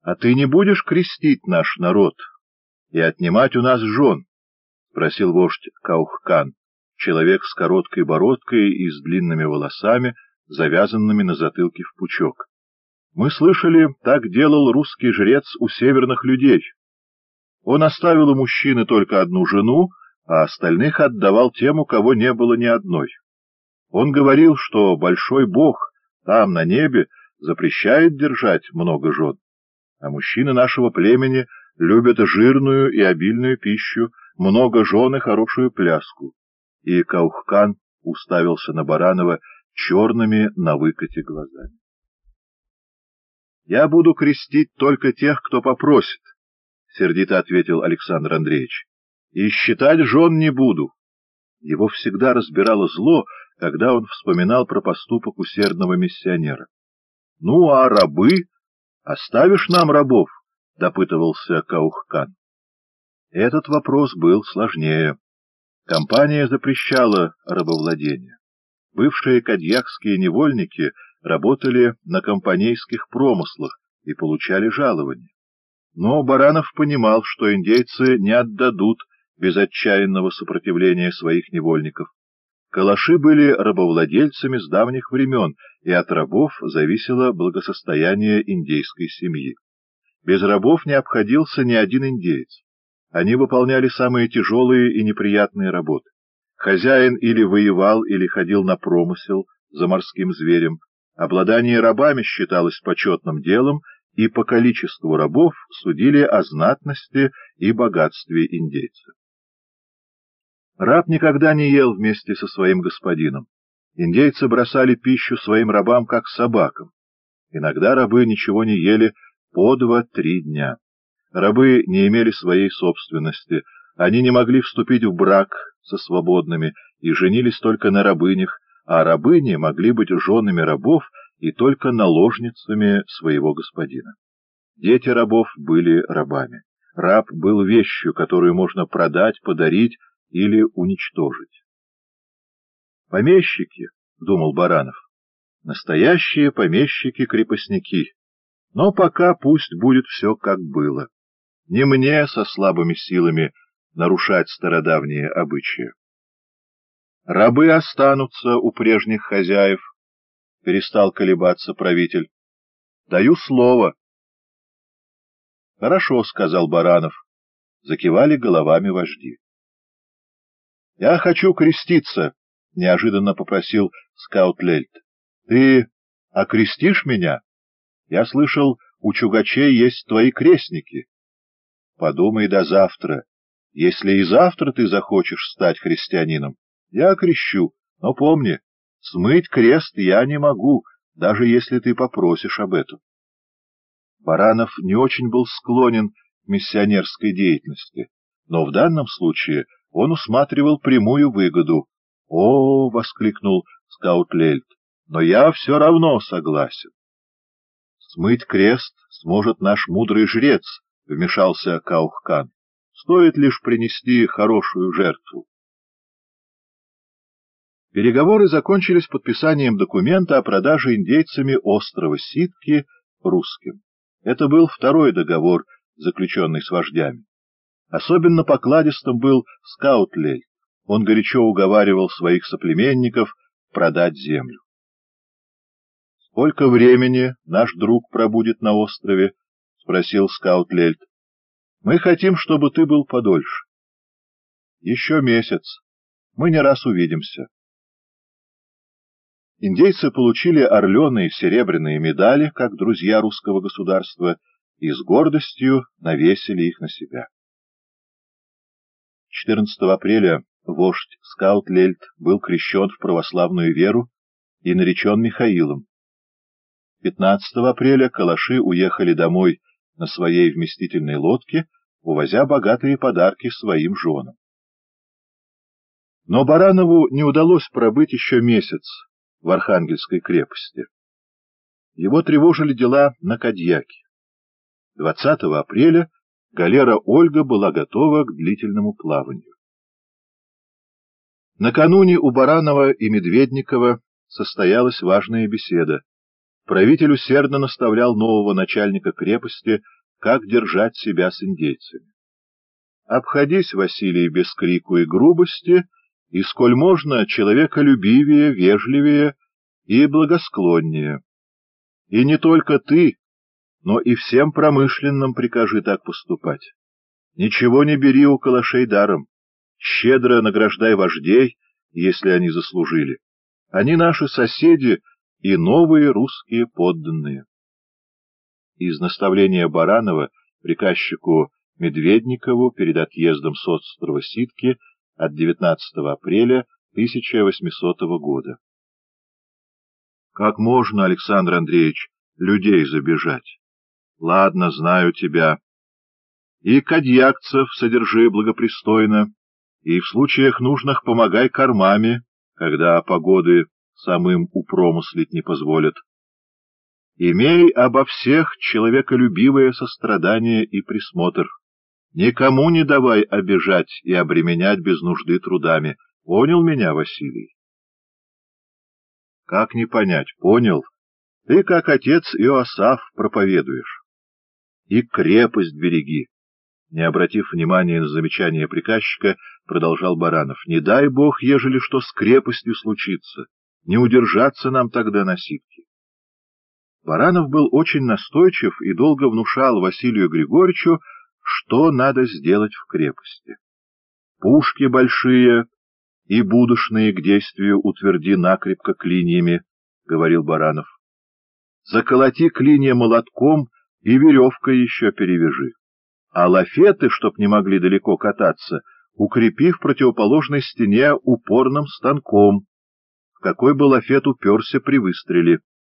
— А ты не будешь крестить наш народ и отнимать у нас жен? — спросил вождь Каухкан, человек с короткой бородкой и с длинными волосами, завязанными на затылке в пучок. — Мы слышали, так делал русский жрец у северных людей. Он оставил у мужчины только одну жену, а остальных отдавал тем, у кого не было ни одной. Он говорил, что большой бог там, на небе, запрещает держать много жен. А мужчины нашего племени любят жирную и обильную пищу, много жен и хорошую пляску. И Каухкан уставился на Баранова черными на выкате глазами. — Я буду крестить только тех, кто попросит, — сердито ответил Александр Андреевич. — И считать жен не буду. Его всегда разбирало зло, когда он вспоминал про поступок усердного миссионера. — Ну, а рабы? Оставишь нам рабов? — допытывался Каухкан. Этот вопрос был сложнее. Компания запрещала рабовладение. Бывшие кадьякские невольники работали на компанейских промыслах и получали жалование. Но Баранов понимал, что индейцы не отдадут без отчаянного сопротивления своих невольников. Калаши были рабовладельцами с давних времен, и от рабов зависело благосостояние индейской семьи. Без рабов не обходился ни один индеец. Они выполняли самые тяжелые и неприятные работы. Хозяин или воевал, или ходил на промысел за морским зверем. Обладание рабами считалось почетным делом, и по количеству рабов судили о знатности и богатстве индейца. Раб никогда не ел вместе со своим господином. Индейцы бросали пищу своим рабам, как собакам. Иногда рабы ничего не ели по 2-3 дня. Рабы не имели своей собственности, они не могли вступить в брак со свободными и женились только на рабынях, а рабыни могли быть женами рабов и только наложницами своего господина. Дети рабов были рабами. Раб был вещью, которую можно продать, подарить или уничтожить. «Помещики», — думал Баранов, — «настоящие помещики-крепостники, но пока пусть будет все как было. Не мне со слабыми силами нарушать стародавние обычаи. Рабы останутся у прежних хозяев», — перестал колебаться правитель. «Даю слово». «Хорошо», — сказал Баранов. Закивали головами вожди. «Я хочу креститься», — неожиданно попросил скаут Лельт. «Ты окрестишь меня? Я слышал, у чугачей есть твои крестники». «Подумай до завтра. Если и завтра ты захочешь стать христианином, я окрещу, но помни, смыть крест я не могу, даже если ты попросишь об этом». Баранов не очень был склонен к миссионерской деятельности, но в данном случае он усматривал прямую выгоду. «О!» — воскликнул скаут Лельт, — «но я все равно согласен». «Смыть крест сможет наш мудрый жрец», — вмешался Каухкан. «Стоит лишь принести хорошую жертву». Переговоры закончились подписанием документа о продаже индейцами острова Ситки русским. Это был второй договор, заключенный с вождями. Особенно покладистым был скаут Лельт. Он горячо уговаривал своих соплеменников продать землю. — Сколько времени наш друг пробудет на острове? — спросил скаут Лельт. — Мы хотим, чтобы ты был подольше. — Еще месяц. Мы не раз увидимся. Индейцы получили орленые серебряные медали, как друзья русского государства, и с гордостью навесили их на себя. 14 апреля вождь скаут Лельт был крещен в православную веру и наречен Михаилом. 15 апреля калаши уехали домой на своей вместительной лодке, увозя богатые подарки своим женам. Но Баранову не удалось пробыть еще месяц в Архангельской крепости. Его тревожили дела на Кадьяке. 20 апреля галера «Ольга» была готова к длительному плаванию. Накануне у Баранова и Медведникова состоялась важная беседа. Правитель усердно наставлял нового начальника крепости как держать себя с индейцами. Обходись, Василий, без крику и грубости, и, сколь можно, человеколюбивее, вежливее и благосклоннее. И не только ты, но и всем промышленным прикажи так поступать. Ничего не бери у калашей даром, щедро награждай вождей, если они заслужили. Они наши соседи и новые русские подданные. Из наставления Баранова приказчику Медведникову перед отъездом с острова Ситки от 19 апреля 1800 года. Как можно, Александр Андреевич, людей забежать? Ладно, знаю тебя. И кадьякцев содержи благопристойно, и в случаях нужных помогай кормами, когда погоды самым упромыслить не позволят. Имей обо всех человеколюбивое сострадание и присмотр. Никому не давай обижать и обременять без нужды трудами. Понял меня, Василий? Как не понять? Понял. Ты, как отец Иосаф, проповедуешь. И крепость береги. Не обратив внимания на замечание приказчика, продолжал Баранов. Не дай бог, ежели что с крепостью случится. Не удержаться нам тогда на Ситке. Баранов был очень настойчив и долго внушал Василию Григорьевичу, что надо сделать в крепости. Пушки большие и будушные к действию утверди накрепко клиньями, — говорил Баранов. Заколоти клинья молотком и веревкой еще перевяжи. А лафеты, чтоб не могли далеко кататься, укрепи в противоположной стене упорным станком, в какой бы лафет уперся при выстреле.